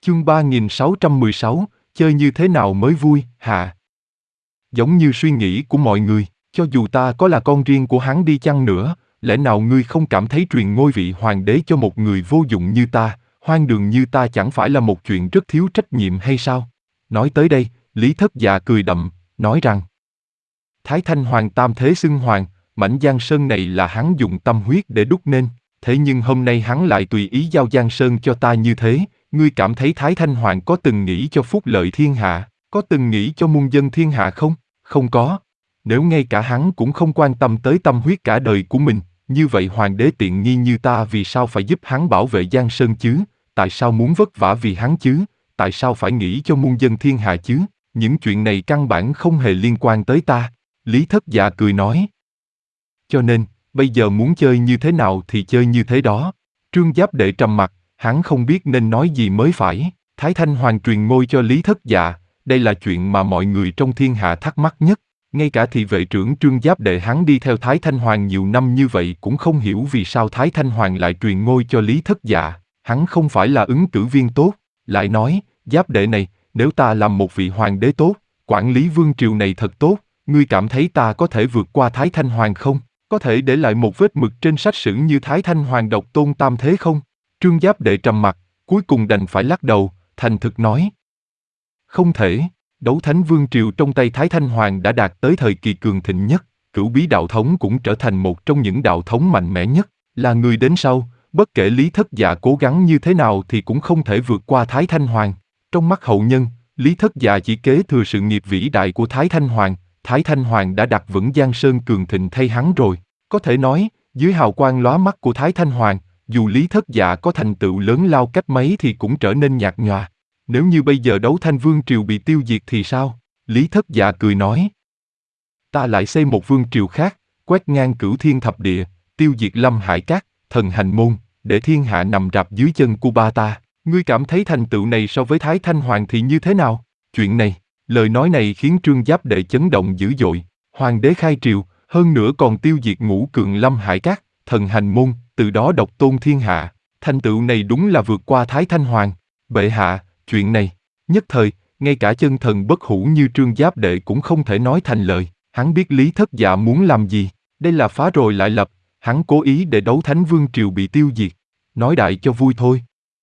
Chương 3616, chơi như thế nào mới vui, hạ. Giống như suy nghĩ của mọi người, cho dù ta có là con riêng của hắn đi chăng nữa, lẽ nào ngươi không cảm thấy truyền ngôi vị hoàng đế cho một người vô dụng như ta, hoang đường như ta chẳng phải là một chuyện rất thiếu trách nhiệm hay sao? Nói tới đây, Lý Thất Dạ cười đậm, nói rằng Thái Thanh Hoàng tam thế xưng hoàng, mảnh Giang Sơn này là hắn dùng tâm huyết để đúc nên, thế nhưng hôm nay hắn lại tùy ý giao Giang Sơn cho ta như thế, ngươi cảm thấy Thái Thanh Hoàng có từng nghĩ cho phúc lợi thiên hạ, có từng nghĩ cho muôn dân thiên hạ không? Không có. Nếu ngay cả hắn cũng không quan tâm tới tâm huyết cả đời của mình, như vậy hoàng đế tiện nghi như ta vì sao phải giúp hắn bảo vệ Giang Sơn chứ? Tại sao muốn vất vả vì hắn chứ? Tại sao phải nghĩ cho muôn dân thiên hạ chứ? Những chuyện này căn bản không hề liên quan tới ta. Lý Thất Dạ cười nói. Cho nên, bây giờ muốn chơi như thế nào thì chơi như thế đó. Trương Giáp Đệ trầm mặc, hắn không biết nên nói gì mới phải. Thái Thanh Hoàng truyền ngôi cho Lý Thất Dạ, đây là chuyện mà mọi người trong thiên hạ thắc mắc nhất. Ngay cả thị vệ trưởng Trương Giáp Đệ hắn đi theo Thái Thanh Hoàng nhiều năm như vậy cũng không hiểu vì sao Thái Thanh Hoàng lại truyền ngôi cho Lý Thất Dạ. Hắn không phải là ứng cử viên tốt. Lại nói, Giáp Đệ này, nếu ta làm một vị hoàng đế tốt, quản lý vương triều này thật tốt, ngươi cảm thấy ta có thể vượt qua Thái Thanh Hoàng không? Có thể để lại một vết mực trên sách sử như Thái Thanh Hoàng độc tôn tam thế không? Trương Giáp Đệ trầm mặt, cuối cùng đành phải lắc đầu, thành thực nói. Không thể, Đấu Thánh Vương Triều trong tay Thái Thanh Hoàng đã đạt tới thời kỳ cường thịnh nhất, Cửu Bí đạo thống cũng trở thành một trong những đạo thống mạnh mẽ nhất, là người đến sau, bất kể Lý Thất Dạ cố gắng như thế nào thì cũng không thể vượt qua Thái Thanh Hoàng. Trong mắt hậu nhân, Lý Thất Dạ chỉ kế thừa sự nghiệp vĩ đại của Thái Thanh Hoàng, Thái Thanh Hoàng đã đặt vững Giang Sơn cường thịnh thay hắn rồi. Có thể nói, dưới hào quang lóa mắt của Thái Thanh Hoàng, dù Lý Thất Dạ có thành tựu lớn lao cách mấy thì cũng trở nên nhạt nhòa. Nếu như bây giờ Đấu Thanh Vương Triều bị tiêu diệt thì sao? Lý Thất Dạ cười nói. Ta lại xây một vương triều khác, quét ngang cửu thiên thập địa, tiêu diệt Lâm Hải Các, Thần Hành Môn, để thiên hạ nằm rạp dưới chân của ba ta. Ngươi cảm thấy thành tựu này so với Thái Thanh Hoàng thì như thế nào? Chuyện này, lời nói này khiến Trương Giáp Đệ chấn động dữ dội. Hoàng đế khai triều, hơn nữa còn tiêu diệt ngũ cường Lâm Hải Các, Thần Hành Môn, từ đó độc tôn thiên hạ. Thành tựu này đúng là vượt qua Thái Thanh Hoàng. Bệ hạ, chuyện này, nhất thời, ngay cả chân thần bất hủ như Trương Giáp Đệ cũng không thể nói thành lời. Hắn biết Lý Thất Dạ muốn làm gì, đây là phá rồi lại lập, hắn cố ý để Đấu Thánh Vương Triều bị tiêu diệt. Nói đại cho vui thôi.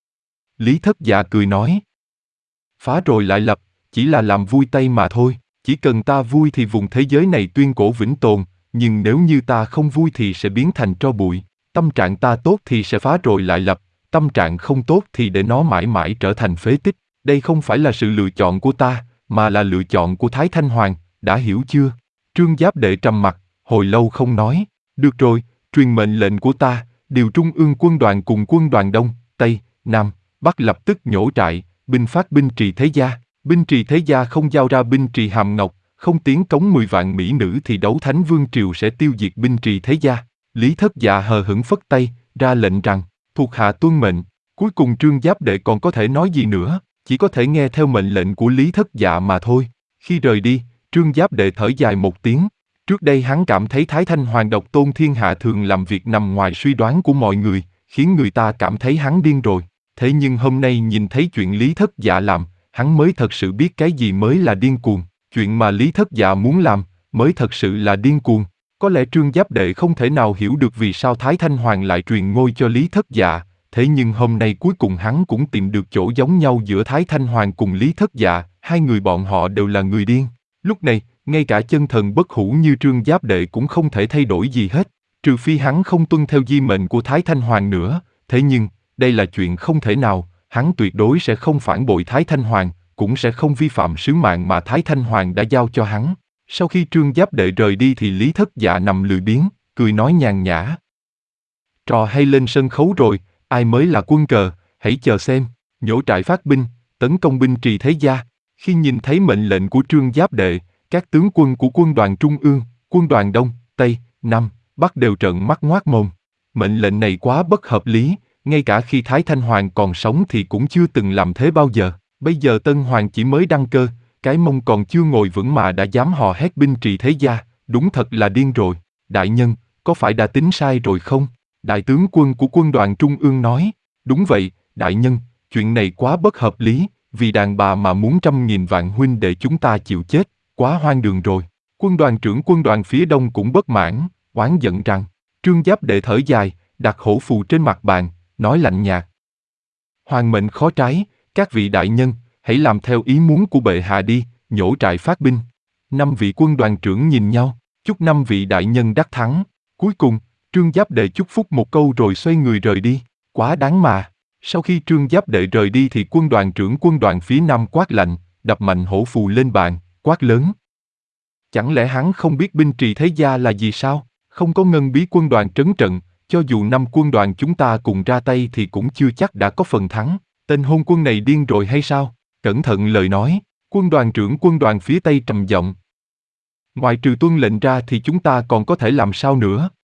Lý Thất Dạ cười nói. Phá rồi lại lập, chỉ là làm vui tay mà thôi, chỉ cần ta vui thì vùng thế giới này tuyên cổ vĩnh tồn, nhưng nếu như ta không vui thì sẽ biến thành tro bụi, tâm trạng ta tốt thì sẽ phá rồi lại lập, tâm trạng không tốt thì để nó mãi mãi trở thành phế tích, đây không phải là sự lựa chọn của ta, mà là lựa chọn của Thái Thanh Hoàng, đã hiểu chưa? Trương Giáp Đệ trầm mặt, hồi lâu không nói, được rồi, truyền mệnh lệnh của ta, điều Trung ương quân đoàn cùng quân đoàn Đông, Tây, Nam, Bắc lập tức nhổ trại, binh phát binh trì thế gia. Binh trì thế gia không giao ra binh trì hàm ngọc, không tiến cống 10 vạn mỹ nữ thì Đấu Thánh Vương Triều sẽ tiêu diệt binh trì thế gia. Lý Thất Dạ hờ hững phất tay, ra lệnh rằng, thuộc hạ tuân mệnh. Cuối cùng Trương Giáp Đệ còn có thể nói gì nữa, chỉ có thể nghe theo mệnh lệnh của Lý Thất Dạ mà thôi. Khi rời đi, Trương Giáp Đệ thở dài một tiếng. Trước đây hắn cảm thấy Thái Thanh Hoàng độc tôn thiên hạ thường làm việc nằm ngoài suy đoán của mọi người, khiến người ta cảm thấy hắn điên rồi. Thế nhưng hôm nay nhìn thấy chuyện Lý Thất Dạ làm, hắn mới thật sự biết cái gì mới là điên cuồng, chuyện mà Lý Thất Dạ muốn làm, mới thật sự là điên cuồng. Có lẽ Trương Giáp Đệ không thể nào hiểu được vì sao Thái Thanh Hoàng lại truyền ngôi cho Lý Thất Dạ, thế nhưng hôm nay cuối cùng hắn cũng tìm được chỗ giống nhau giữa Thái Thanh Hoàng cùng Lý Thất Dạ, hai người bọn họ đều là người điên. Lúc này, ngay cả chân thần bất hủ như Trương Giáp Đệ cũng không thể thay đổi gì hết, trừ phi hắn không tuân theo di mệnh của Thái Thanh Hoàng nữa, thế nhưng, đây là chuyện không thể nào. Hắn tuyệt đối sẽ không phản bội Thái Thanh Hoàng, cũng sẽ không vi phạm sứ mạng mà Thái Thanh Hoàng đã giao cho hắn. Sau khi Trương Giáp Đệ rời đi thì Lý Thất Dạ nằm lười biếng, cười nói nhàn nhã. Trò hay lên sân khấu rồi, ai mới là quân cờ, hãy chờ xem. Nhổ trại phát binh, tấn công binh trì thế gia. Khi nhìn thấy mệnh lệnh của Trương Giáp Đệ, các tướng quân của quân đoàn Trung ương, quân đoàn Đông, Tây, Nam, Bắc đều trợn mắt ngoác mồm. Mệnh lệnh này quá bất hợp lý. Ngay cả khi Thái Thanh Hoàng còn sống thì cũng chưa từng làm thế bao giờ. Bây giờ Tân Hoàng chỉ mới đăng cơ, cái mông còn chưa ngồi vững mà đã dám hò hét binh trì thế gia, đúng thật là điên rồi. Đại nhân, có phải đã tính sai rồi không? Đại tướng quân của quân đoàn Trung ương nói, đúng vậy, đại nhân, chuyện này quá bất hợp lý, vì đàn bà mà muốn 100.000 vạn huynh đệ chúng ta chịu chết, quá hoang đường rồi. Quân đoàn trưởng quân đoàn phía đông cũng bất mãn, oán giận rằng, Trương Giáp Đệ thở dài, đặt hổ phù trên mặt bàn, nói lạnh nhạt. Hoàng mệnh khó trái, các vị đại nhân, hãy làm theo ý muốn của bệ hạ đi, nhổ trại phát binh. 5 vị quân đoàn trưởng nhìn nhau, chúc 5 vị đại nhân đắc thắng. Cuối cùng, Trương Giáp Đệ chúc phúc một câu rồi xoay người rời đi, quá đáng mà. Sau khi Trương Giáp Đệ rời đi thì quân đoàn trưởng quân đoàn phía Nam quát lạnh, đập mạnh hổ phù lên bàn, quát lớn. Chẳng lẽ hắn không biết binh trì thế gia là gì sao? Không có ngân bí quân đoàn trấn trận, cho dù 5 quân đoàn chúng ta cùng ra tay thì cũng chưa chắc đã có phần thắng. Tên hôn quân này điên rồi hay sao? Cẩn thận lời nói, quân đoàn trưởng quân đoàn phía Tây trầm giọng. Ngoài trừ tuân lệnh ra thì chúng ta còn có thể làm sao nữa?